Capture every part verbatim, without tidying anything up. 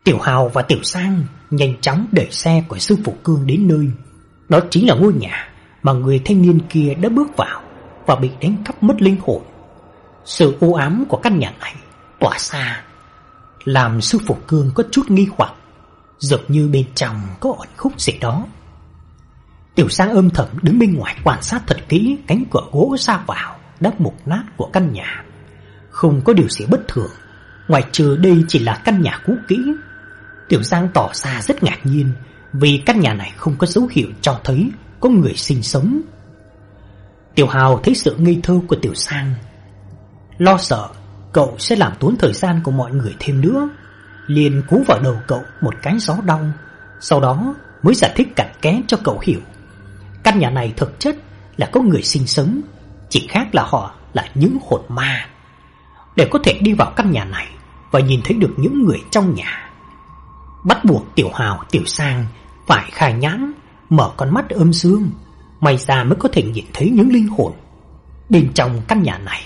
Tiểu Hào và Tiểu Sang nhanh chóng đẩy xe của sư phụ Cương đến nơi. Đó chính là ngôi nhà mà người thanh niên kia đã bước vào và bị đánh cắp mất linh hồn. Sự u ám của căn nhà này tỏa xa, làm sư phụ Cương có chút nghi hoặc, dường như bên trong có ẩn khúc gì đó. Tiểu Sang âm thầm đứng bên ngoài quan sát thật kỹ cánh cửa gỗ ra vào đã mục nát của căn nhà. Không có điều gì bất thường, ngoại trừ đây chỉ là căn nhà cũ kỹ. Tiểu Giang tỏ ra rất ngạc nhiên vì căn nhà này không có dấu hiệu cho thấy có người sinh sống. Tiểu Hào thấy sự ngây thơ của Tiểu Giang, lo sợ cậu sẽ làm tốn thời gian của mọi người thêm nữa, liền cú vào đầu cậu một cái gió đau, sau đó mới giải thích cặn kẽ cho cậu hiểu. Căn nhà này thực chất là có người sinh sống, chỉ khác là họ là những hồn ma. Để có thể đi vào căn nhà này và nhìn thấy được những người trong nhà, bắt buộc Tiểu Hào, Tiểu Sang phải khai nhãn, mở con mắt âm dương, may ra mới có thể nhìn thấy những linh hồn bên trong căn nhà này.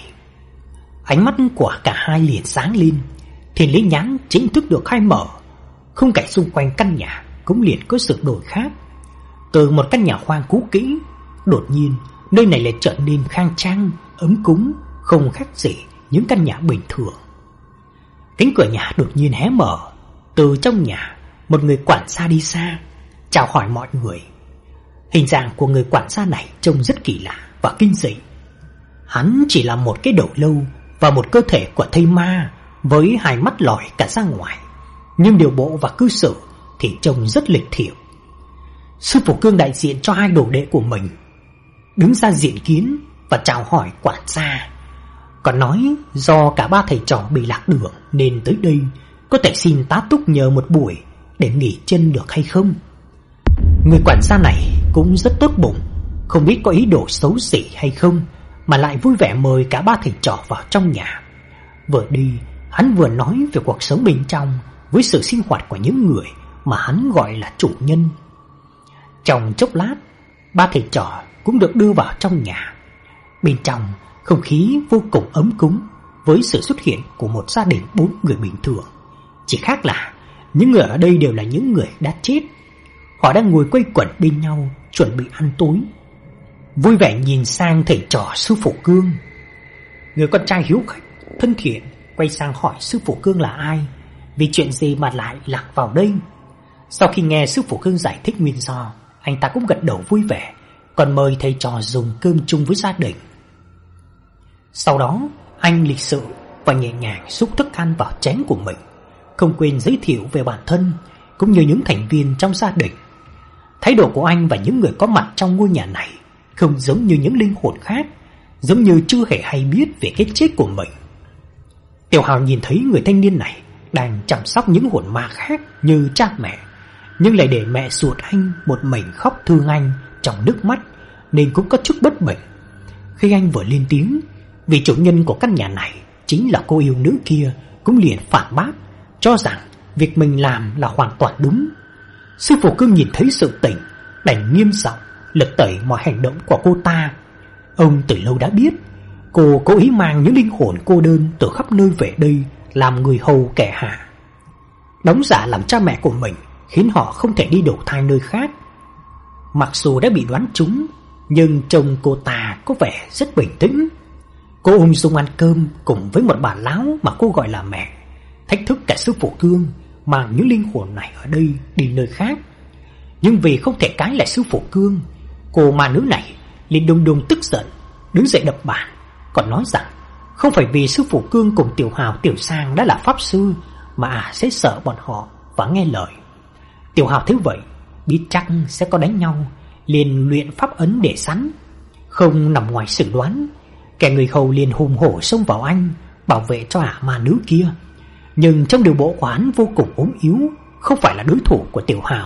Ánh mắt của cả hai liền sáng lên, thì lý nhãn chính thức được khai mở. Khung cảnh xung quanh căn nhà cũng liền có sự đổi khác. Từ một căn nhà hoang cũ kỹ, đột nhiên nơi này lại trở nên khang trang, ấm cúng, không khác gì những căn nhà bình thường. Cánh cửa nhà đột nhiên hé mở. Từ trong nhà, một người quản gia đi ra, chào hỏi mọi người. Hình dạng của người quản gia này trông rất kỳ lạ và kinh dị. Hắn chỉ là một cái đầu lâu và một cơ thể của thây ma, với hai mắt lòi cả ra ngoài, nhưng điều bộ và cư xử thì trông rất lịch thiệp. Sư phụ Cương đại diện cho hai đồ đệ của mình đứng ra diện kiến và chào hỏi quản gia, còn nói do cả ba thầy trò bị lạc đường nên tới đây, có thể xin tá túc nhờ một buổi để nghỉ chân được hay không. Người quản gia này cũng rất tốt bụng, không biết có ý đồ xấu gì hay không, mà lại vui vẻ mời cả ba thầy trò vào trong nhà. Vừa đi, hắn vừa nói về cuộc sống bên trong với sự sinh hoạt của những người mà hắn gọi là chủ nhân. Trong chốc lát, ba thầy trò cũng được đưa vào trong nhà. Bên trong, không khí vô cùng ấm cúng với sự xuất hiện của một gia đình bốn người bình thường. Chỉ khác là những người ở đây đều là những người đã chết. Họ đang ngồi quây quần bên nhau chuẩn bị ăn tối, vui vẻ nhìn sang thầy trò sư phụ Cương. Người con trai hiếu khách, thân thiện quay sang hỏi sư phụ Cương là ai, vì chuyện gì mà lại lạc vào đây. Sau khi nghe sư phụ Cương giải thích nguyên do, anh ta cũng gật đầu vui vẻ, còn mời thầy trò dùng cơm chung với gia đình. Sau đó, anh lịch sự và nhẹ nhàng xúc thức ăn vào chén của mình, không quên giới thiệu về bản thân cũng như những thành viên trong gia đình. Thái độ của anh và những người có mặt trong ngôi nhà này không giống như những linh hồn khác, giống như chưa hề hay biết về cái chết của mình. Tiểu Hào nhìn thấy người thanh niên này đang chăm sóc những hồn ma khác như cha mẹ, nhưng lại để mẹ ruột anh một mình khóc thương anh trong nước mắt, nên cũng có chút bất bình. Khi anh vừa lên tiếng, vì chủ nhân của căn nhà này chính là cô yêu nữ kia, cũng liền phản bác, cho rằng việc mình làm là hoàn toàn đúng. Sư phụ Cương nhìn thấy sự tình, đành nghiêm giọng lật tẩy mọi hành động của cô ta. Ông từ lâu đã biết cô cố ý mang những linh hồn cô đơn từ khắp nơi về đây làm người hầu kẻ hạ, đóng giả làm cha mẹ của mình, khiến họ không thể đi đầu thai nơi khác. Mặc dù đã bị đoán trúng, nhưng chồng cô ta có vẻ rất bình tĩnh. Cô ung dung ăn cơm cùng với một bà lão mà cô gọi là mẹ, thách thức cả sư phụ Cương mang những linh hồn này ở đây đi nơi khác. Nhưng vì không thể cãi lại sư phụ Cương, cô ma nữ này liền đùng đùng tức giận, đứng dậy đập bàn, còn nói rằng không phải vì sư phụ Cương cùng Tiểu Hào, Tiểu Sang đã là pháp sư mà à sẽ sợ bọn họ và nghe lời. Tiểu Hào thấy vậy, biết chắc sẽ có đánh nhau, liền luyện pháp ấn để sẵn. Không nằm ngoài sự đoán, kẻ người hầu liền hùng hổ xông vào anh, bảo vệ cho ả ma nữ kia. Nhưng trong điều bộ của hắn vô cùng ốm yếu, không phải là đối thủ của Tiểu Hào.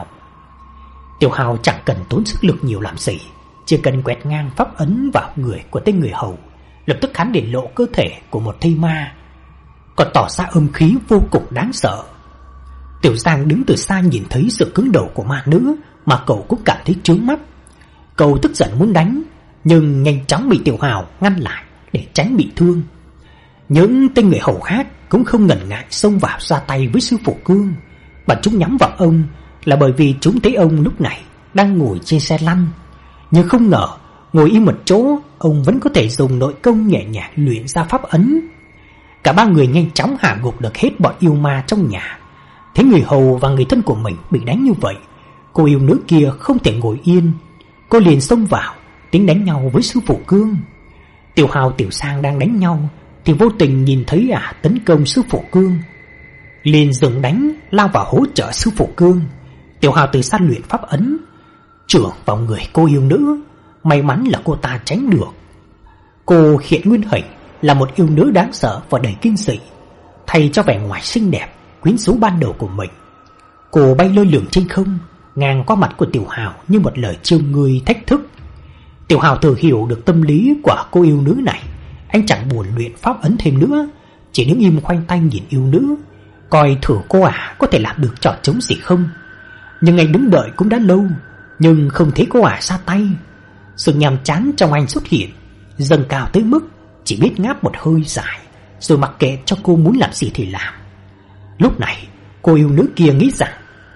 Tiểu Hào chẳng cần tốn sức lực nhiều làm gì, chỉ cần quẹt ngang pháp ấn vào người của tên người hầu, lập tức hắn để lộ cơ thể của một thây ma, còn tỏ ra âm khí vô cùng đáng sợ. Tiểu Giang đứng từ xa nhìn thấy sự cứng đầu của ma nữ mà cậu cũng cảm thấy chướng mắt. Cậu tức giận muốn đánh, nhưng nhanh chóng bị Tiểu Hào ngăn lại để tránh bị thương. Những tên người hầu khác cũng không ngần ngại xông vào ra tay với sư phụ Cương. Bọn chúng nhắm vào ông là bởi vì chúng thấy ông lúc này đang ngồi trên xe lăn, nhưng không ngờ ngồi im một chỗ, ông vẫn có thể dùng nội công nhẹ nhàng luyện ra pháp ấn. Cả ba người nhanh chóng hạ gục được hết bọn yêu ma trong nhà. Thấy người hầu và người thân của mình bị đánh như vậy, cô yêu nữ kia không thể ngồi yên. Cô liền xông vào tính đánh nhau với sư phụ Cương. Tiểu Hào Tiểu Sang đang đánh nhau thì vô tình nhìn thấy ả tấn công sư phụ Cương, liền dừng đánh lao vào hỗ trợ sư phụ Cương. Tiểu Hào từ xa luyện pháp ấn chưởng vào người cô yêu nữ, may mắn là cô ta tránh được. Cô hiện nguyên hình là một yêu nữ đáng sợ và đầy kinh dị, thay cho vẻ ngoài xinh đẹp quyến rũ ban đầu của mình. Cô bay lơ lửng trên không, ngang qua mặt của Tiểu Hào như một lời trêu ngươi thách thức. Tiểu Hào thừa hiểu được tâm lý của cô yêu nữ này, anh chẳng buồn luyện pháp ấn thêm nữa, chỉ đứng im khoanh tay nhìn yêu nữ, coi thử cô ả có thể làm được trò trống gì không. Nhưng anh đứng đợi cũng đã lâu, nhưng không thấy cô ả ra tay. Sự nhàm chán trong anh xuất hiện, dâng cao tới mức chỉ biết ngáp một hơi dài, rồi mặc kệ cho cô muốn làm gì thì làm. Lúc này cô yêu nữ kia nghĩ rằng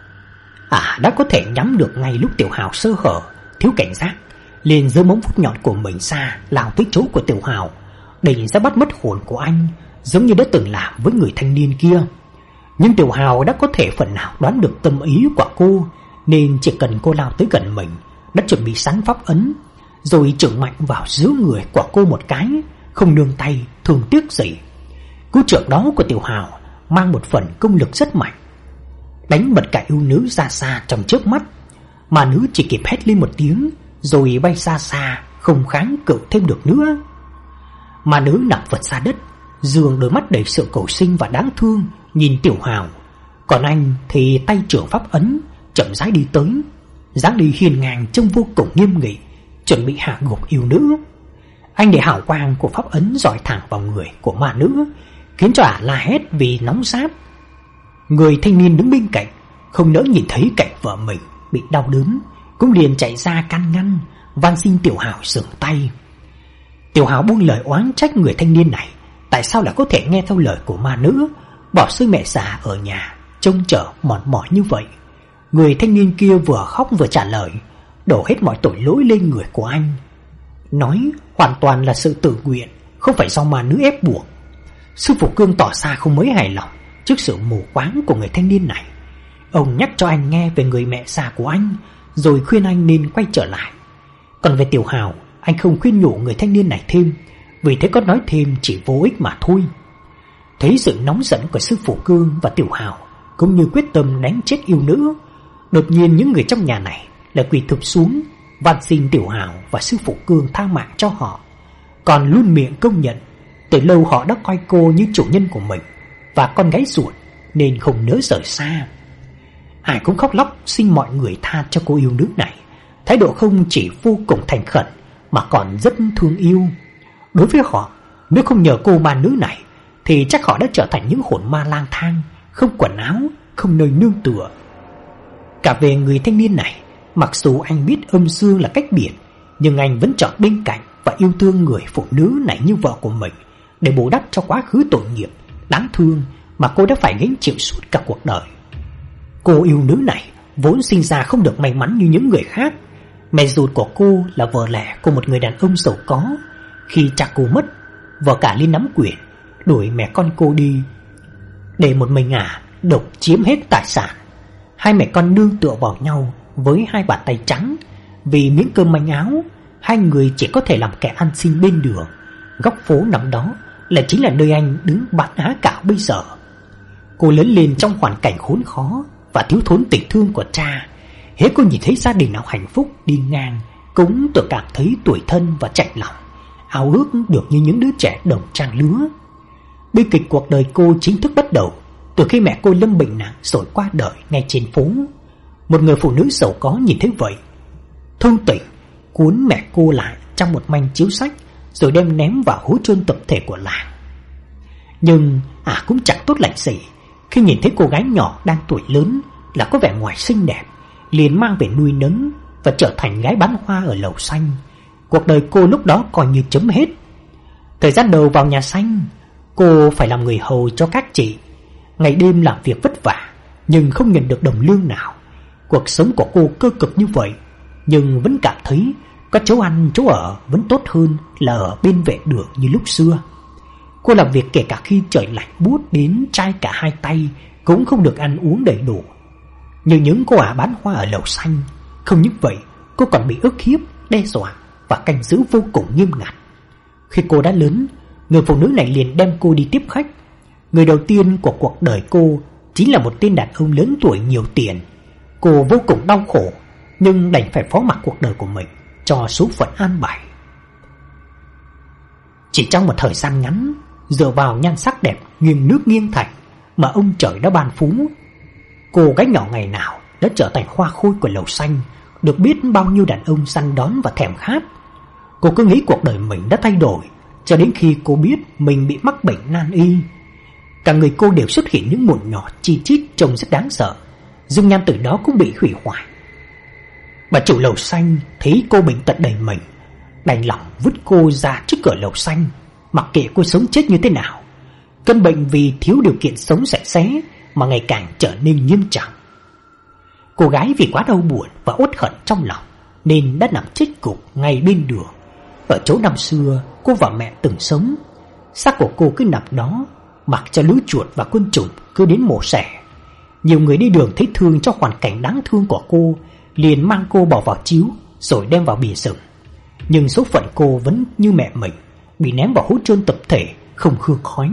à đã có thể nhắm được ngay lúc Tiểu Hào sơ hở thiếu cảnh giác, liền giơ móng vuốt nhọn của mình ra lao tới chỗ của Tiểu Hào, định ra bắt mất hồn của anh, giống như đã từng làm với người thanh niên kia. Nhưng Tiểu Hào đã có thể phần nào đoán được tâm ý của cô, nên chỉ cần cô lao tới gần mình, đã chuẩn bị sẵn pháp ấn, rồi chưởng mạnh vào giữa người của cô một cái, không nương tay thương tiếc gì. Cú chưởng đó của Tiểu Hào mang một phần công lực rất mạnh, đánh bật cả yêu nữ ra xa trong chớp mắt. Mà nữ chỉ kịp hét lên một tiếng rồi bay xa xa, không kháng cự thêm được nữa. Mà nữ nằm vật ra đất, dường đôi mắt đầy sự cầu sinh và đáng thương nhìn Tiểu Hào. Còn anh thì tay chưởng pháp ấn chậm rãi đi tới, dáng đi hiên ngang trông vô cùng nghiêm nghị, chuẩn bị hạ gục yêu nữ. Anh để hào quang của pháp ấn rọi thẳng vào người của ma nữ, khiến cho ả la hét vì nóng rát. Người thanh niên đứng bên cạnh không nỡ nhìn thấy cảnh vợ mình bị đau đớn, cũng liền chạy ra can ngăn, van xin Tiểu Hào dừng tay. Tiểu Hào buông lời oán trách người thanh niên này tại sao lại có thể nghe theo lời của ma nữ, bỏ rơi mẹ già ở nhà trông chờ mòn mỏi như vậy. Người thanh niên kia vừa khóc vừa trả lời, đổ hết mọi tội lỗi lên người của anh, nói hoàn toàn là sự tự nguyện, không phải do ma nữ ép buộc. Sư phụ Cương tỏ ra không mấy hài lòng trước sự mù quáng của người thanh niên này. Ông nhắc cho anh nghe về người mẹ già của anh, rồi khuyên anh nên quay trở lại. Còn về Tiểu Hào, anh không khuyên nhủ người thanh niên này thêm, vì thế có nói thêm chỉ vô ích mà thôi. Thấy sự nóng giận của sư phụ Cương và Tiểu Hào, cũng như quyết tâm đánh chết yêu nữ, đột nhiên những người trong nhà này lại quỳ thụp xuống, van xin Tiểu Hào và sư phụ Cương tha mạng cho họ, còn luôn miệng công nhận từ lâu họ đã coi cô như chủ nhân của mình và con gái ruột, nên không nỡ rời xa. Ai cũng khóc lóc xin mọi người tha cho cô yêu nữ này, thái độ không chỉ vô cùng thành khẩn mà còn rất thương yêu. Đối với họ, nếu không nhờ cô ma nữ này thì chắc họ đã trở thành những hồn ma lang thang, không quần áo, không nơi nương tựa. Cả về người thanh niên này, mặc dù anh biết âm dương là cách biệt, nhưng anh vẫn chọn bên cạnh và yêu thương người phụ nữ này như vợ của mình, để bù đắp cho quá khứ tội nghiệp đáng thương mà cô đã phải gánh chịu suốt cả cuộc đời. Cô yêu nữ này vốn sinh ra không được may mắn như những người khác. Mẹ ruột của cô là vợ lẽ của một người đàn ông giàu có. Khi cha cô mất, vợ cả liên nắm quyền đuổi mẹ con cô đi, để một mình ả độc chiếm hết tài sản. Hai mẹ con nương tựa vào nhau với hai bàn tay trắng. Vì miếng cơm manh áo, hai người chỉ có thể làm kẻ ăn xin bên đường. Góc phố nằm đó là chính là nơi anh đứng bán á cạo bây giờ. Cô lớn lên trong hoàn cảnh khốn khó và thiếu thốn tình thương của cha. Hễ cô nhìn thấy gia đình nào hạnh phúc đi ngang, cũng tự cảm thấy tủi thân và chạnh lòng, ao ước được như những đứa trẻ đồng trang lứa. Bi kịch cuộc đời cô chính thức bắt đầu từ khi mẹ cô lâm bệnh nặng rồi qua đời ngay trên phố. Một người phụ nữ giàu có nhìn thấy vậy, thương tình cuốn mẹ cô lại trong một manh chiếu sách, rồi đem ném vào hố chôn tập thể của làng. Nhưng à cũng chẳng tốt lành gì khi nhìn thấy cô gái nhỏ đang tuổi lớn là có vẻ ngoài xinh đẹp, liền mang về nuôi nấng và trở thành gái bán hoa ở lầu xanh. Cuộc đời cô lúc đó coi như chấm hết. Thời gian đầu vào nhà xanh, cô phải làm người hầu cho các chị, ngày đêm làm việc vất vả, nhưng không nhận được đồng lương nào. Cuộc sống của cô cơ cực như vậy, nhưng vẫn cảm thấy có chỗ ăn chỗ ở vẫn tốt hơn là ở bên vệ đường như lúc xưa. Cô làm việc kể cả khi trời lạnh buốt đến chai cả hai tay cũng không được ăn uống đầy đủ. Như những cô ả bán hoa ở lầu xanh, không những vậy cô còn bị ức hiếp, đe dọa và canh giữ vô cùng nghiêm ngặt. Khi cô đã lớn, người phụ nữ này liền đem cô đi tiếp khách. Người đầu tiên của cuộc đời cô chính là một tên đàn ông lớn tuổi nhiều tiền. Cô vô cùng đau khổ, nhưng đành phải phó mặc cuộc đời của mình cho số phận an bài. Chỉ trong một thời gian ngắn, dựa vào nhan sắc đẹp nghiêng nước nghiêng thành mà ông trời đã ban phú, cô gái nhỏ ngày nào đã trở thành hoa khôi của lầu xanh, được biết bao nhiêu đàn ông săn đón và thèm khát. Cô cứ nghĩ cuộc đời mình đã thay đổi, cho đến khi cô biết mình bị mắc bệnh nan y. Cả người cô đều xuất hiện những mụn nhỏ chi chít trông rất đáng sợ, dung nhan từ đó cũng bị hủy hoại. Bà chủ lầu xanh thấy cô bệnh tật đầy mình, đành lòng vứt cô ra trước cửa lầu xanh, mặc kệ cô sống chết như thế nào. Cơn bệnh vì thiếu điều kiện sống sạch sẽ mà ngày càng trở nên nghiêm trọng. Cô gái vì quá đau buồn và uất hận trong lòng nên đã nằm chết gục ngay bên đường, ở chỗ năm xưa cô và mẹ từng sống. Xác của cô cứ nằm đó, mặc cho lũ chuột và côn trùng cứ đến mổ xẻ. Nhiều người đi đường thấy thương cho hoàn cảnh đáng thương của cô, liền mang cô bỏ vào chiếu rồi đem vào bìa rừng. Nhưng số phận cô vẫn như mẹ mình, bị ném vào hố chôn tập thể không hương khói.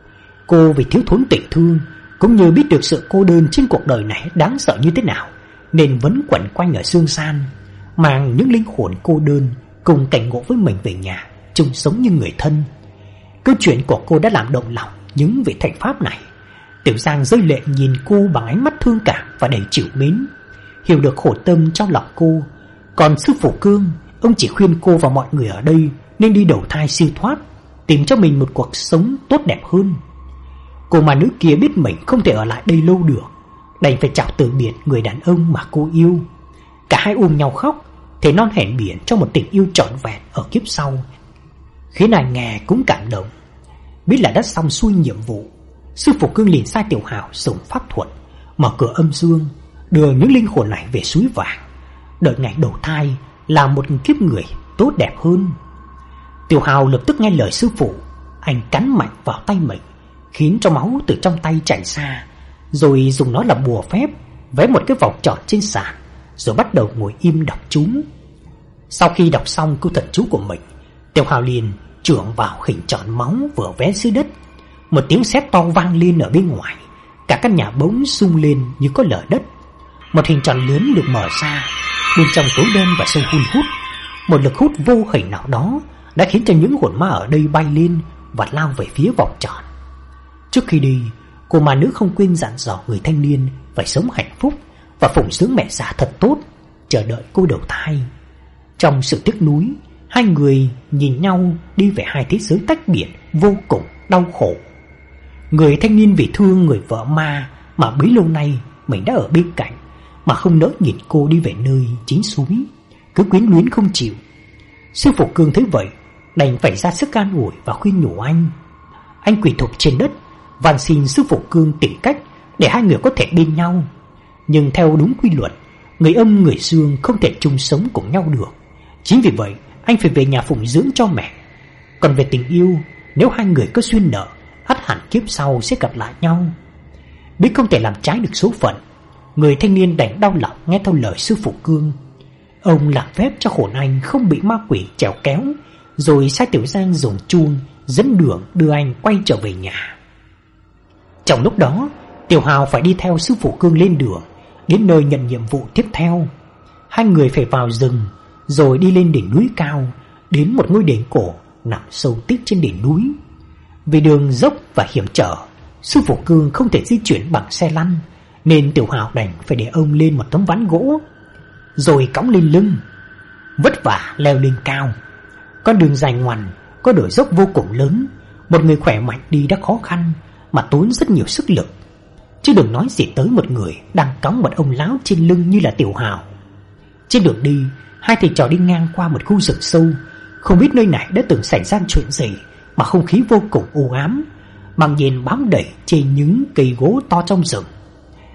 Cô vì thiếu thốn tình thương, cũng như biết được sự cô đơn trên cuộc đời này đáng sợ như thế nào, nên vẫn quẩn quanh ở xương san, mang những linh hồn cô đơn cùng cảnh ngộ với mình về nhà, chung sống như người thân. Câu chuyện của cô đã làm động lòng những vị thầy pháp này. Tiểu Giang rơi lệ nhìn cô bằng ánh mắt thương cảm và đầy trìu mến, hiểu được khổ tâm trong lòng cô. Còn sư phụ Cương, ông chỉ khuyên cô và mọi người ở đây nên đi đầu thai siêu thoát, tìm cho mình một cuộc sống tốt đẹp hơn. Cô mà nữ kia biết mình không thể ở lại đây lâu được, đành phải chào từ biệt người đàn ông mà cô yêu. Cả hai ôm nhau khóc, thế non hẹn biển cho một tình yêu trọn vẹn ở kiếp sau, khiến ai nghe cũng cảm động. Biết là đã xong xuôi nhiệm vụ, sư phụ Cương liền sai Tiểu Hào dùng pháp thuật mở cửa âm dương, đưa những linh hồn này về suối vàng, đợi ngày đầu thai làm một kiếp người tốt đẹp hơn. Tiểu Hào lập tức nghe lời sư phụ, anh cắn mạnh vào tay mình, khiến cho máu từ trong tay chảy ra, rồi dùng nó làm bùa phép, vẽ một cái vòng tròn trên sàn, rồi bắt đầu ngồi im đọc chú. Sau khi đọc xong câu thần chú của mình, Tiểu Hào liền chưởng vào hình tròn máu vừa vẽ dưới đất. Một tiếng sét to vang lên ở bên ngoài, cả căn nhà bỗng rung lên như có lở đất. Một hình tròn lớn được mở ra, bên trong tối đen và sâu hun hút. Một lực hút vô hình nào đó đã khiến cho những hồn ma ở đây bay lên và lao về phía vòng tròn. Trước khi đi, cô ma nữ không quên dặn dò người thanh niên phải sống hạnh phúc và phụng dưỡng mẹ già thật tốt, chờ đợi cô đầu thai. Trong sự tiếc nuối, hai người nhìn nhau đi về hai thế giới tách biệt vô cùng đau khổ. Người thanh niên vì thương người vợ ma mà bấy lâu nay mình đã ở bên cạnh, mà không nỡ nhìn cô đi về nơi chính suối, cứ quyến luyến không chịu. Sư phụ Cương thấy vậy, đành phải ra sức an ủi và khuyên nhủ anh. Anh quỳ thụp trên đất, van xin sư phụ Cương tìm cách để hai người có thể bên nhau. Nhưng theo đúng quy luật, người âm người dương không thể chung sống cùng nhau được. Chính vì vậy, anh phải về nhà phụng dưỡng cho mẹ. Còn về tình yêu, nếu hai người có duyên nợ, ắt hẳn kiếp sau sẽ gặp lại nhau. Biết không thể làm trái được số phận, người thanh niên đành đau lòng nghe theo lời sư phụ Cương. Ông làm phép cho hồn anh không bị ma quỷ chèo kéo, rồi sai Tiểu Giang dùng chuông dẫn đường đưa anh quay trở về nhà. Trong lúc đó, Tiểu Hào phải đi theo sư phụ Cương lên đường, đến nơi nhận nhiệm vụ tiếp theo. Hai người phải vào rừng, rồi đi lên đỉnh núi cao, đến một ngôi đền cổ nằm sâu tít trên đỉnh núi. Vì đường dốc và hiểm trở, sư phụ Cương không thể di chuyển bằng xe lăn, nên Tiểu Hào đành phải để ông lên một tấm ván gỗ, rồi cõng lên lưng, vất vả leo lên cao. Con đường dài ngoằn, có đồi dốc vô cùng lớn, một người khỏe mạnh đi đã khó khăn mà tốn rất nhiều sức lực, chứ đừng nói gì tới một người đang cõng một ông lão trên lưng như là Tiểu Hào. Trên đường đi, hai thầy trò đi ngang qua một khu rừng sâu, không biết nơi này đã từng xảy ra chuyện gì mà không khí vô cùng u ám, màng nhện bám đầy trên những cây gỗ to trong rừng.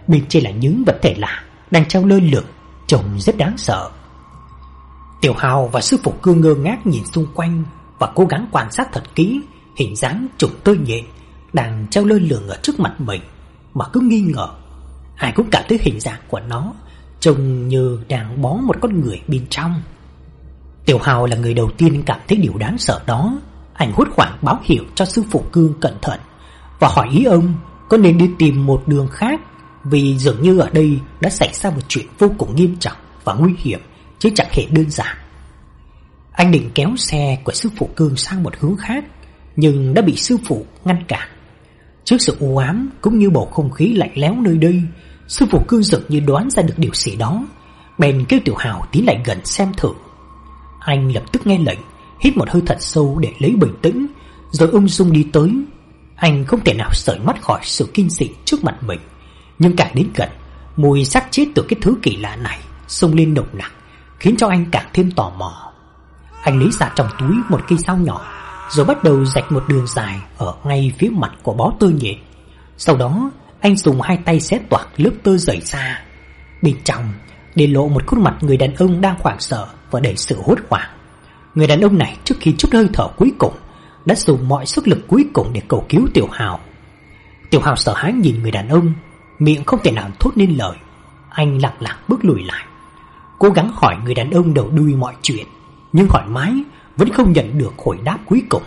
bên trên là những vật thể lạ đang treo lơ lửng, trông rất đáng sợ. Tiểu Hào và sư phụ Cương ngơ ngác nhìn xung quanh và cố gắng quan sát thật kỹ hình dáng trùng tơ nhện đang treo lơ lửng ở trước mặt mình, mà cứ nghi ngờ. Ai cũng cảm thấy hình dạng của nó trông như đang bó một con người bên trong. Tiểu Hào là người đầu tiên cảm thấy điều đáng sợ đó. Anh hốt hoảng báo hiệu cho sư phụ Cương cẩn thận và hỏi ý ông có nên đi tìm một đường khác, vì dường như ở đây đã xảy ra một chuyện vô cùng nghiêm trọng và nguy hiểm, chứ chẳng hề đơn giản. Anh định kéo xe của sư phụ Cương sang một hướng khác, nhưng đã bị sư phụ ngăn cản. Trước sự u ám cũng như bầu không khí lạnh lẽo nơi đây, sư phụ Cương dường như đoán ra được điều gì đó, bèn kêu Tiểu Hào tiến lại gần xem thử. Anh lập tức nghe lệnh, hít một hơi thật sâu để lấy bình tĩnh, rồi ung dung đi tới. Anh không thể nào rời mắt khỏi sự kinh dị trước mặt mình, nhưng càng đến gần, mùi xác chết từ cái thứ kỳ lạ này xông lên nồng nặc, khiến cho anh càng thêm tò mò. Anh lấy ra trong túi một cây dao nhỏ, rồi bắt đầu rạch một đường dài ở ngay phía mặt của bó tơ nhện. Sau đó anh dùng hai tay xé toạc lớp tơ dày ra. Bên trong để lộ một khuôn mặt người đàn ông đang hoảng sợ và đầy sự hốt hoảng. Người đàn ông này trước khi trút hơi thở cuối cùng đã dùng mọi sức lực cuối cùng để cầu cứu Tiểu Hào. Tiểu Hào sợ hãi nhìn người đàn ông, miệng không thể nào thốt nên lời. Anh lặng lặng bước lùi lại, cố gắng hỏi người đàn ông đầu đuôi mọi chuyện, nhưng hỏi mãi vẫn không nhận được hồi đáp cuối cùng.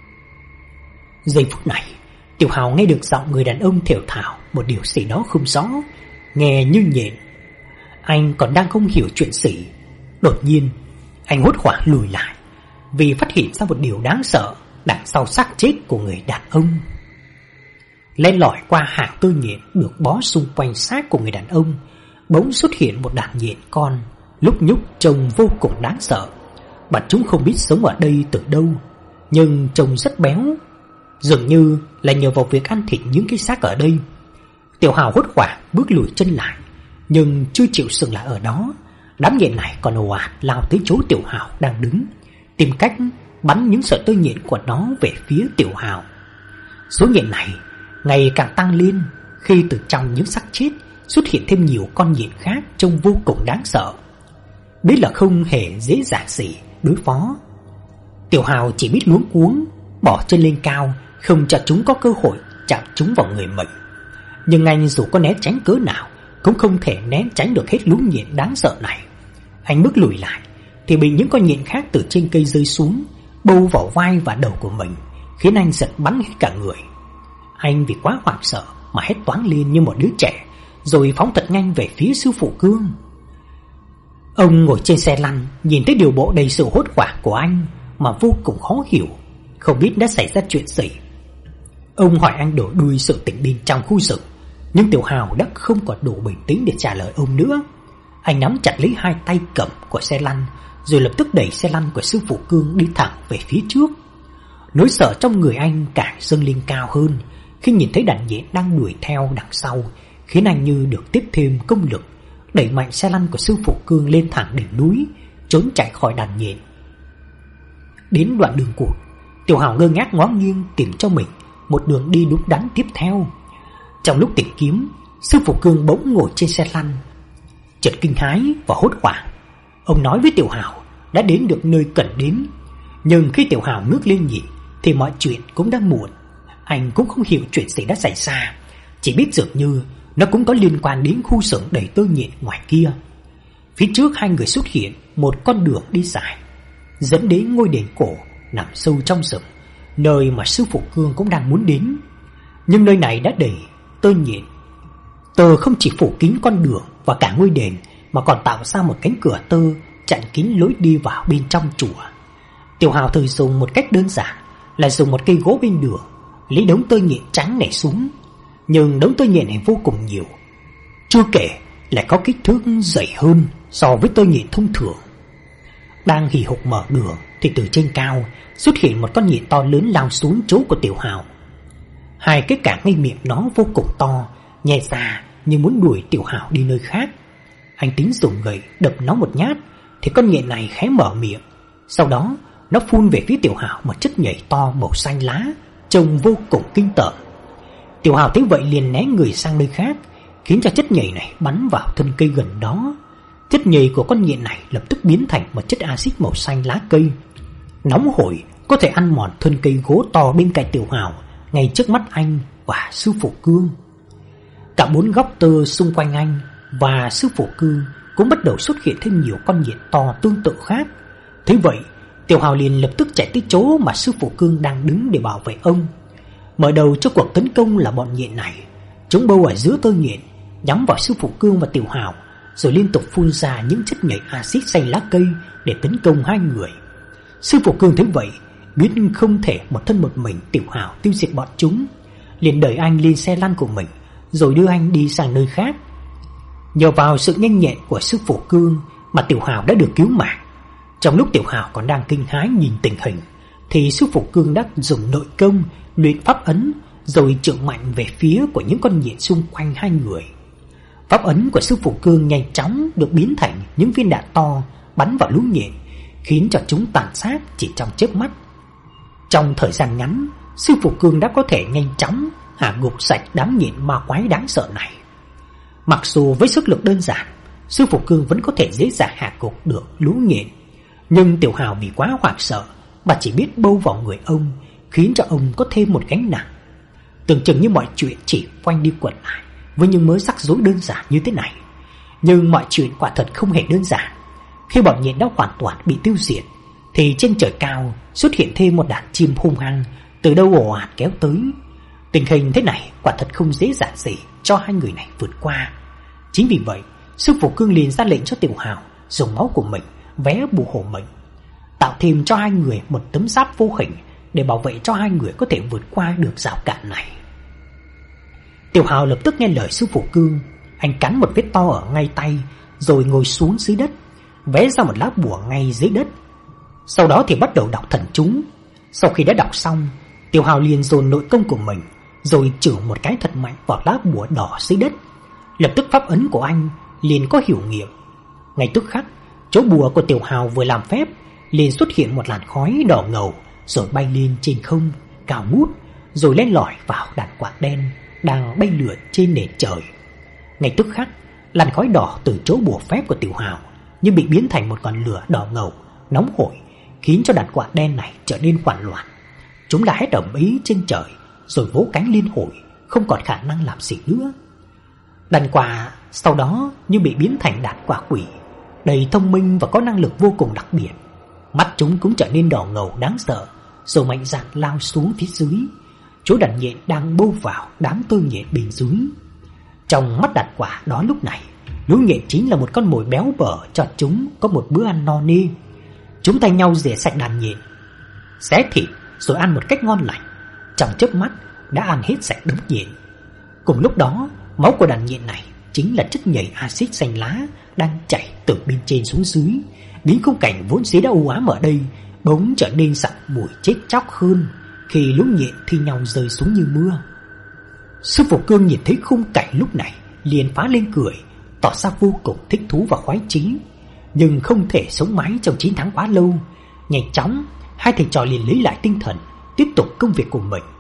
Giây phút này, Tiểu Hào nghe được giọng người đàn ông thều thào một điều gì đó không rõ, nghe như nhện. Anh còn đang không hiểu chuyện gì, đột nhiên anh hốt hoảng lùi lại, vì phát hiện ra một điều đáng sợ đằng sau xác chết của người đàn ông. Len lỏi qua hàng tơ nhện được bó xung quanh xác của người đàn ông, bỗng xuất hiện một đàn nhện con, lúc nhúc trông vô cùng đáng sợ. Bọn chúng không biết sống ở đây từ đâu, nhưng trông rất béo, dường như là nhờ vào việc ăn thịt những cái xác ở đây. Tiểu Hào hốt hoảng bước lùi chân lại, nhưng chưa chịu dừng lại ở đó. Đám nhện này còn ồ ạt lao tới chỗ Tiểu Hào đang đứng, tìm cách bắn những sợi tơ nhện của nó về phía Tiểu Hào. Số nhện này ngày càng tăng lên, khi từ trong những xác chết xuất hiện thêm nhiều con nhện khác trông vô cùng đáng sợ. Biết là không hề dễ dàng gì đối phó. Tiểu Hào chỉ biết luống cuống bỏ chân lên cao, không cho chúng có cơ hội chạm chúng vào người mình. Nhưng anh dù có né tránh cỡ nào cũng không thể né tránh được hết lũ nhện đáng sợ này. Anh bước lùi lại thì bị những con nhện khác từ trên cây rơi xuống, bâu vào vai và đầu của mình, khiến anh giật bắn hết cả người. Anh vì quá hoảng sợ mà hét toáng lên như một đứa trẻ, rồi phóng thật nhanh về phía sư phụ Cương. Ông ngồi trên xe lăn, nhìn thấy điều bộ đầy sự hốt hoảng của anh mà vô cùng khó hiểu, không biết đã xảy ra chuyện gì. Ông hỏi anh đổ đuôi sự tình bên trong khu rừng, nhưng Tiểu Hào đã không còn đủ bình tĩnh để trả lời ông nữa. Anh nắm chặt lấy hai tay cầm của xe lăn, rồi lập tức đẩy xe lăn của sư phụ Cương đi thẳng về phía trước. Nỗi sợ trong người anh càng dâng lên cao hơn khi nhìn thấy đàn nhện đang đuổi theo đằng sau, khiến anh như được tiếp thêm công lực, đẩy mạnh xe lăn của sư phụ Cương lên thẳng đỉnh núi, trốn chạy khỏi đàn nhện. Đến đoạn đường cụt, Tiểu Hào ngơ ngác ngó nghiêng tìm cho mình một đường đi đúng đắn tiếp theo. Trong lúc tìm kiếm, sư phụ Cương bỗng ngồi trên xe lăn, chợt kinh hãi và hốt hoảng. Ông nói với Tiểu Hào đã đến được nơi cần đến, nhưng khi Tiểu Hào ngước lên nhìn thì mọi chuyện cũng đã muộn. Anh cũng không hiểu chuyện gì đã xảy ra, chỉ biết dường như nó cũng có liên quan đến khu xưởng đầy tơ nhện ngoài kia. Phía trước hai người xuất hiện một con đường đi dài, dẫn đến ngôi đền cổ nằm sâu trong rừng, nơi mà sư phụ Cương cũng đang muốn đến. Nhưng nơi này đã đầy tơ nhện. Tơ không chỉ phủ kín con đường và cả ngôi đền, mà còn tạo ra một cánh cửa tơ chặn kín lối đi vào bên trong chùa. Tiểu Hào thử dùng một cách đơn giản là dùng một cây gỗ bên đường, lấy đống tơ nhện trắng này xuống. Nhưng đống tơ nhện này vô cùng nhiều, chưa kể lại có kích thước dày hơn so với tơ nhện thông thường. Đang hì hục mở đường thì từ trên cao xuất hiện một con nhện to lớn lao xuống chỗ của Tiểu Hào. Hai cái cảng ngay miệng nó vô cùng to, nhè ra như muốn đuổi Tiểu Hào đi nơi khác. Anh tính dùng gậy đập nó một nhát thì con nhện này khẽ mở miệng, sau đó nó phun về phía Tiểu Hào một chất nhầy to màu xanh lá, trông vô cùng kinh tởm. Tiểu Hào thấy vậy liền né người sang nơi khác, khiến cho chất nhầy này bắn vào thân cây gần đó. Chất nhầy của con nhện này lập tức biến thành một chất axit màu xanh lá cây, nóng hổi, có thể ăn mòn thân cây gỗ to bên cạnh Tiểu Hào, ngay trước mắt anh và sư phụ Cương. Cả bốn góc tơ xung quanh anh và sư phụ Cương cũng bắt đầu xuất hiện thêm nhiều con nhện to tương tự khác. Thế vậy, Tiểu Hào liền lập tức chạy tới chỗ mà sư phụ Cương đang đứng để bảo vệ ông. Mở đầu cho cuộc tấn công là bọn nhện này. Chúng bâu ở giữa tơ nhện, nhắm vào sư phụ Cương và Tiểu Hào, rồi liên tục phun ra những chất nhảy axit xanh lá cây để tấn công hai người. Sư phụ Cương thấy vậy, biết không thể một thân một mình Tiểu Hào tiêu diệt bọn chúng, liền đẩy anh lên xe lăn của mình, rồi đưa anh đi sang nơi khác. Nhờ vào sự nhanh nhẹn của sư phụ Cương mà Tiểu Hào đã được cứu mạng. Trong lúc Tiểu Hào còn đang kinh hãi nhìn tình hình, thì sư phụ Cương đã dùng nội công luyện pháp ấn, rồi trượng mạnh về phía của những con nhện xung quanh hai người. Pháp ấn của sư phụ Cương nhanh chóng được biến thành những viên đạn to bắn vào lũ nhện, khiến cho chúng tàn sát chỉ trong chớp mắt. Trong thời gian ngắn, sư phụ Cương đã có thể nhanh chóng hạ gục sạch đám nhện ma quái đáng sợ này. Mặc dù với sức lực đơn giản, sư phụ Cương vẫn có thể dễ dàng hạ gục được lũ nhện, nhưng Tiểu Hào vì quá hoảng sợ mà chỉ biết bâu vào người ông, khiến cho ông có thêm một gánh nặng. Tưởng chừng như mọi chuyện chỉ quanh đi quẩn lại với những mớ rắc rối đơn giản như thế này, nhưng mọi chuyện quả thật không hề đơn giản. Khi bọn nhện đã hoàn toàn bị tiêu diệt, thì trên trời cao xuất hiện thêm một đàn chim hung hăng từ đâu ồ ạt kéo tới. Tình hình thế này quả thật không dễ dàng gì cho hai người này vượt qua. Chính vì vậy, sư phụ Cương liền ra lệnh cho Tiểu Hào dùng máu của mình vé bùa hộ mệnh, tạo thêm cho hai người một tấm giáp vô hình để bảo vệ cho hai người có thể vượt qua được rào cản này. Tiểu Hào lập tức nghe lời sư phụ Cương. Anh cắn một vết to ở ngay tay, rồi ngồi xuống dưới đất, vẽ ra một lá bùa ngay dưới đất. Sau đó thì bắt đầu đọc thần chú. Sau khi đã đọc xong, Tiểu Hào liền dồn nội công của mình, rồi chưởng một cái thật mạnh vào lá bùa đỏ dưới đất. Lập tức pháp ấn của anh liền có hiệu nghiệm. Ngay tức khắc, chỗ bùa của Tiểu Hào vừa làm phép liền xuất hiện một làn khói đỏ ngầu, rồi bay lên trên không cao ngút, rồi len lỏi vào đàn quạt đen đang bay lượn trên nền trời. Ngay tức khắc, làn khói đỏ từ chỗ bùa phép của Tiểu Hào như bị biến thành một ngọn lửa đỏ ngầu nóng hổi, khiến cho đàn quạt đen này trở nên hoảng loạn. Chúng đã hét ầm ĩ trên trời, rồi vỗ cánh liên hồi, không còn khả năng làm gì nữa. Đàn quạ sau đó như bị biến thành đàn quạ quỷ, đầy thông minh và có năng lực vô cùng đặc biệt. Mắt chúng cũng trở nên đỏ ngầu đáng sợ, rồi mạnh dạn lao xuống phía dưới, chỗ đàn nhện đang bâu vào đám tơ nhện bên dưới. Trong mắt đàn quạ đó lúc này, lũ nhện chính là một con mồi béo bở cho chúng có một bữa ăn no nê. Chúng tay nhau rửa sạch đàn nhện, xé thịt rồi ăn một cách ngon lành. Trong chớp mắt đã ăn hết sạch đống nhện. Cùng lúc đó, máu của đàn nhện này chính là chất nhầy axit xanh lá đang chảy từ bên trên xuống dưới, biến khung cảnh vốn dĩ đã u ám ở đây bỗng trở nên sặc mùi chết chóc hơn khi lũ nhện thi nhau rơi xuống như mưa. Sư phụ Cương nhìn thấy khung cảnh lúc này liền phá lên cười, tỏ ra vô cùng thích thú và khoái chí. Nhưng không thể sống mãi trong chín tháng quá lâu. Nhanh chóng, hai thầy trò liền lấy lại tinh thần, tiếp tục công việc của mình.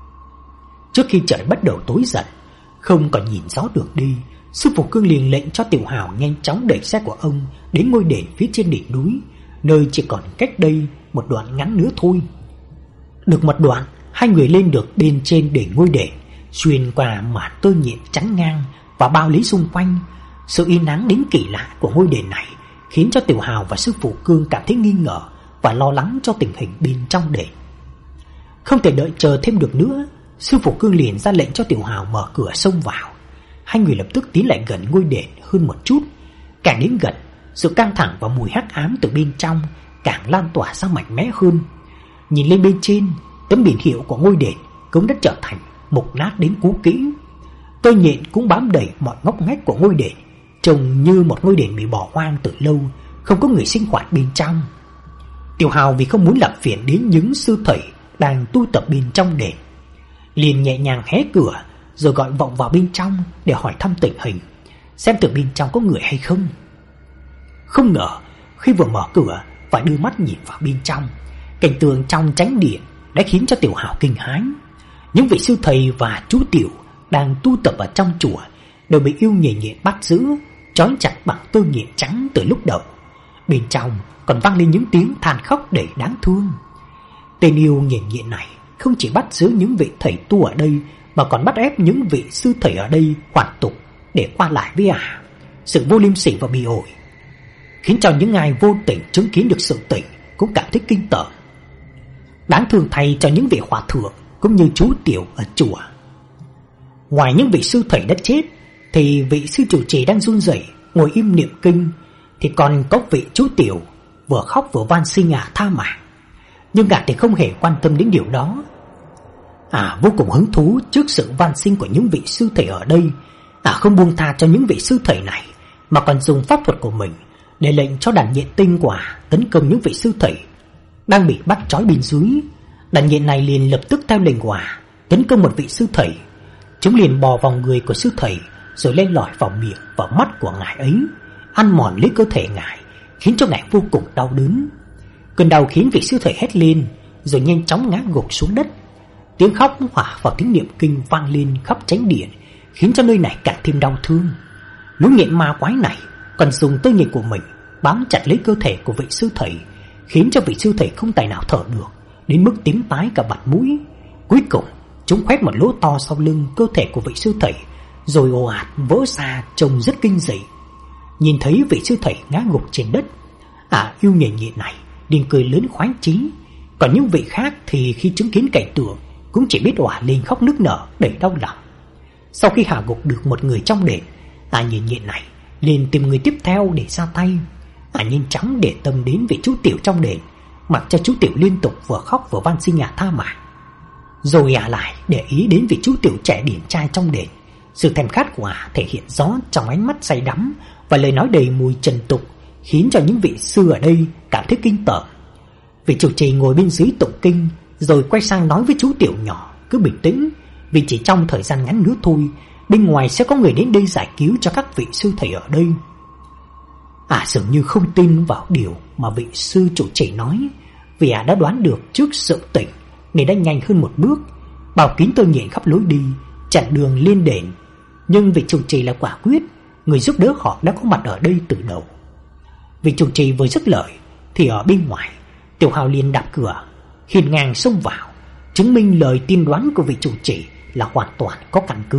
Trước khi trời bắt đầu tối dần, không còn nhìn rõ được đi, sư phụ Cương liền lệnh cho Tiểu Hào nhanh chóng đẩy xe của ông đến ngôi đền phía trên đỉnh núi, nơi chỉ còn cách đây một đoạn ngắn nữa thôi. Được một đoạn, hai người lên được bên trên đỉnh ngôi đền, xuyên qua màn tơ nhện chắn ngang và bao lấy xung quanh. Sự yên ắng đến kỳ lạ của ngôi đền này khiến cho Tiểu Hào và sư phụ Cương cảm thấy nghi ngờ và lo lắng cho tình hình bên trong đền. Không thể đợi chờ thêm được nữa, sư phụ Cương liền ra lệnh cho Tiểu Hào mở cửa xông vào. Hai người lập tức tiến lại gần ngôi đền hơn một chút. Càng đến gần, sự căng thẳng và mùi hắc ám từ bên trong càng lan tỏa ra mạnh mẽ hơn. Nhìn lên bên trên, tấm biển hiệu của ngôi đền cũng đã trở thành mục nát đến cũ kỹ. Tơ nhện cũng bám đầy mọi ngóc ngách của ngôi đền, trông như một ngôi đền bị bỏ hoang từ lâu, không có người sinh hoạt bên trong. Tiểu Hào vì không muốn làm phiền đến những sư thầy đang tu tập bên trong đền, liền nhẹ nhàng hé cửa rồi gọi vọng vào bên trong để hỏi thăm tình hình, xem từ bên trong có người hay không. Không ngờ khi vừa mở cửa và đưa mắt nhìn vào bên trong, cảnh tượng trong chánh điện đã khiến cho Tiểu Hào kinh hãi. Những vị sư thầy và chú tiểu đang tu tập ở trong chùa đều bị yêu nhện nhện bắt giữ, trói chặt bằng tơ nhện trắng từ lúc đầu. Bên trong còn vang lên những tiếng than khóc đầy đáng thương. Tên yêu nhện nhện này không chỉ bắt giữ những vị thầy tu ở đây, mà còn bắt ép những vị sư thầy ở đây hoàn tục để qua lại với ả. À. Sự vô liêm sỉ và bị ổi khiến cho những ai vô tình chứng kiến được sự tình cũng cảm thấy kinh tởm. Đáng thương thay cho những vị hòa thượng cũng như chú tiểu ở chùa. Ngoài những vị sư thầy đã chết, thì vị sư chủ trì đang run rẩy ngồi im niệm kinh, thì còn có vị chú tiểu vừa khóc vừa van xin ả tha mạng. Nhưng ả thì không hề quan tâm đến điều đó. Ả vô cùng hứng thú trước sự van xin của những vị sư thầy ở đây. Ả không buông tha cho những vị sư thầy này, mà còn dùng pháp thuật của mình để lệnh cho đàn nhện tinh của ả tấn công những vị sư thầy đang bị bắt trói bên dưới. Đàn nhện này liền lập tức theo lệnh của ả tấn công một vị sư thầy. Chúng liền bò vào người của sư thầy, rồi lên lỏi vào miệng và mắt của ngài ấy, ăn mòn lấy cơ thể ngài, khiến cho ngài vô cùng đau đớn. Cơn đau khiến vị sư thầy hét lên, rồi nhanh chóng ngã gục xuống đất. Tiếng khóc hòa vào tiếng niệm kinh vang lên khắp chánh điện, khiến cho nơi này càng thêm đau thương. Lũ nhện ma quái này còn dùng tơ nhện của mình bám chặt lấy cơ thể của vị sư thầy, khiến cho vị sư thầy không tài nào thở được, đến mức tím tái cả mặt mũi. Cuối cùng chúng khoét một lỗ to sau lưng cơ thể của vị sư thầy, rồi ồ ạt vỡ ra trông rất kinh dị. Nhìn thấy vị sư thầy ngã gục trên đất, ả à, yêu nhện nhện này liền cười lớn khoái chí. Còn những vị khác thì khi chứng kiến cảnh tượng cũng chỉ biết òa lên khóc nức nở đầy đau lòng. Sau khi hạ gục được một người trong đền, ả à, nhện nhện này liền tìm người tiếp theo để ra tay. Ả à, nhanh chóng để tâm đến vị chú tiểu trong đền, mặc cho chú tiểu liên tục vừa khóc vừa van xin ả tha mạng. Rồi ả à lại để ý đến vị chú tiểu trẻ điển trai trong đền. Sự thèm khát của ả thể hiện rõ trong ánh mắt say đắm và lời nói đầy mùi trần tục, khiến cho những vị sư ở đây cảm thấy kinh tởm. Vị chủ trì ngồi bên dưới tụng kinh, rồi quay sang nói với chú tiểu nhỏ cứ bình tĩnh, vì chỉ trong thời gian ngắn nữa thôi, bên ngoài sẽ có người đến đây giải cứu cho các vị sư thầy ở đây. Ả à, dường như không tin vào điều mà vị sư chủ trì nói, vì ả à đã đoán được trước sự tỉnh nên đã nhanh hơn một bước, bao kín tơ nhện khắp lối đi, chặn đường lên đền. Nhưng vị chủ trì là quả quyết, người giúp đỡ họ đã có mặt ở đây từ đầu. Vị chủ trì vừa dứt lời thì ở bên ngoài, Tiểu Hào liền đạp cửa, hiên ngang xông vào, chứng minh lời tiên đoán của vị chủ trì là hoàn toàn có căn cứ.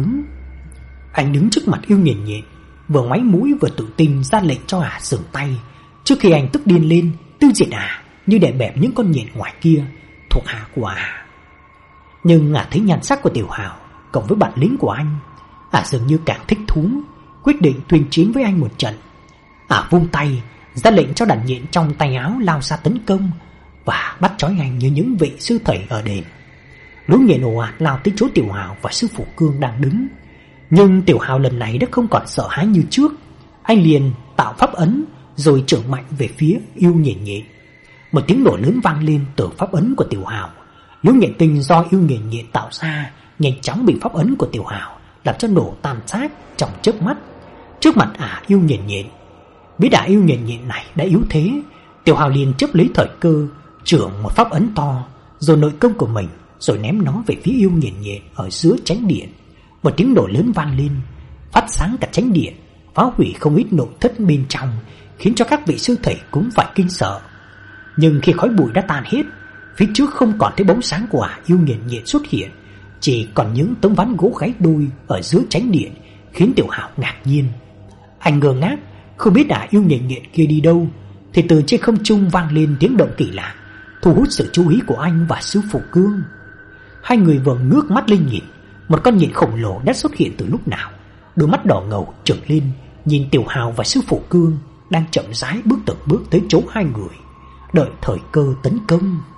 Anh đứng trước mặt yêu nhện nhện, vừa ngoáy mũi vừa tự tin ra lệnh cho ả dừng tay, trước khi anh tức điên lên tiêu diệt ả như để bẹp những con nhện ngoài kia thuộc hạ của ả. Nhưng ả thấy nhan sắc của Tiểu Hào cộng với bản lĩnh của anh, ả dường như càng thích thú, quyết định tuyên chiến với anh một trận. Ả vung tay ra lệnh cho đàn nhện trong tay áo lao ra tấn công và bắt trói anh như những vị sư thầy ở đền. Lũ nhện ồ ạt lao tới chỗ Tiểu Hào và sư phụ Cương đang đứng. Nhưng Tiểu Hào lần này đã không còn sợ hãi như trước. Anh liền tạo pháp ấn rồi chưởng mạnh về phía yêu nhện nhện. Một tiếng nổ lớn vang lên từ pháp ấn của Tiểu Hào. Lũ nhện tinh do yêu nhện nhện tạo ra nhanh chóng bị pháp ấn của Tiểu Hào làm cho nổ tan xác trong chớp mắt. Trước mặt ả yêu nhện nhện, biết ả yêu nhện nhện này đã yếu thế, Tiểu Hào liền chấp lấy thời cơ chưởng một pháp ấn to, rồi nội công của mình, rồi ném nó về phía yêu nhện nhện ở giữa chánh điện. Một tiếng nổ lớn vang lên, phát sáng cả chánh điện, phá hủy không ít nội thất bên trong, khiến cho các vị sư thầy cũng phải kinh sợ. Nhưng khi khói bụi đã tan hết, phía trước không còn thấy bóng sáng của ả yêu nhện nhện xuất hiện, chỉ còn những tấm ván gỗ gáy đôi ở giữa chánh điện, khiến Tiểu Hào ngạc nhiên. Anh ngơ ngác không biết ả yêu nhện nhện kia đi đâu, thì từ trên không trung vang lên tiếng động kỳ lạ, thu hút sự chú ý của anh và sư phụ Cương. Hai người vừa ngước mắt lên nhìn, một con nhện khổng lồ đã xuất hiện từ lúc nào, đôi mắt đỏ ngầu trợn lên, nhìn Tiểu Hào và sư phụ Cương đang chậm rãi bước từng bước tới chỗ hai người, đợi thời cơ tấn công.